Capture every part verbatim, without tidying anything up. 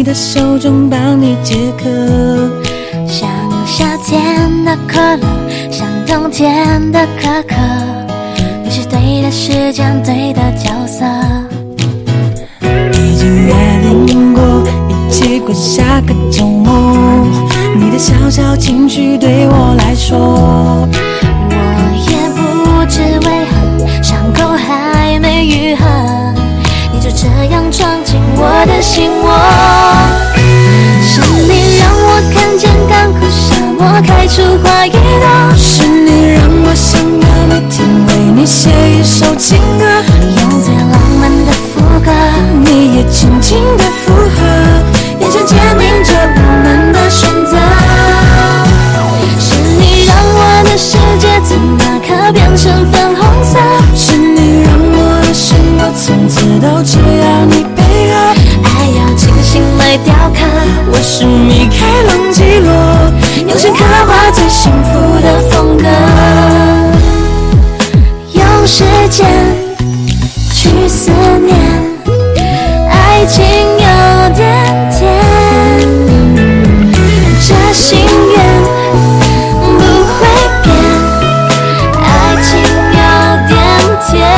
你的手中帮你解渴。 像夏天的可乐，像冬天的可可，你是对的时间，对的角色。 已经约定过一起过下个周末，你的小小情绪对我来说， 我也不知为何伤口还没愈合，你就这样闯进我的心窝。是你让我看见干枯沙漠开出花一朵， 是你让我想要每天为你写一首情歌， 用最浪漫的副歌， 你也轻轻的附和，眼神坚定着我们的选择。 是你让我的世界从那刻变成粉红色， 是你让我的生活从此都只要你配合， 爱要精心来雕刻。 我是米开朗基罗，用心刻画最幸福的风格。 用时间去思念，爱情有点甜，这心愿不会变，爱情有点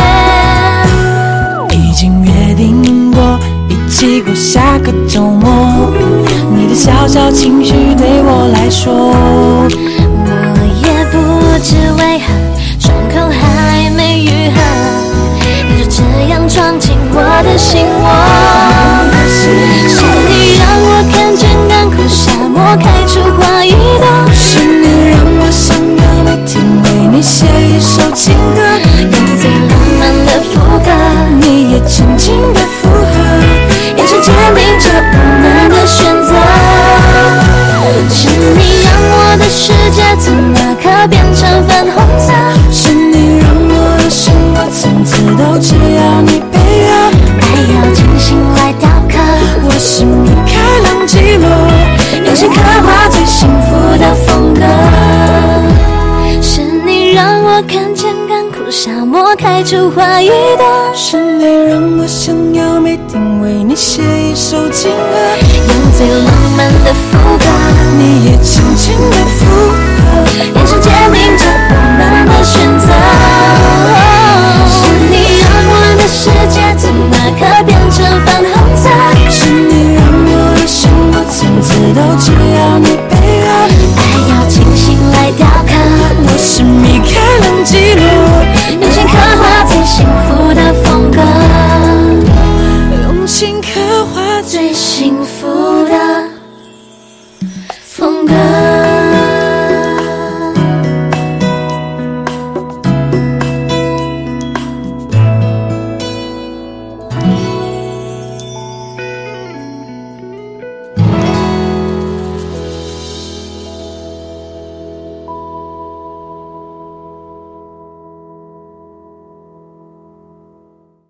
甜。 已经约定过一起过下个周末，你的小小情绪对我来说， 我也不知为何伤口还没愈合，你就这样闯进我的心窝。是你让我看见干枯沙漠开出花一朵， 是你让我想要每天为你写一首情歌， 用最浪漫的副歌， 你也轻轻的附和，眼神坚定着我们的选择。 是你让我的世界从那刻变成粉红色， 是你让我的生活从此都只要你配合， 爱要精心来雕刻。 我是米开朗基罗，用心刻画最幸福的风格。 是你让我看见干枯沙漠开出花一朵， 是你让我想要每天为你写一首情歌， 用最浪漫的副歌， 你也轻轻的附和， 眼神坚定着我们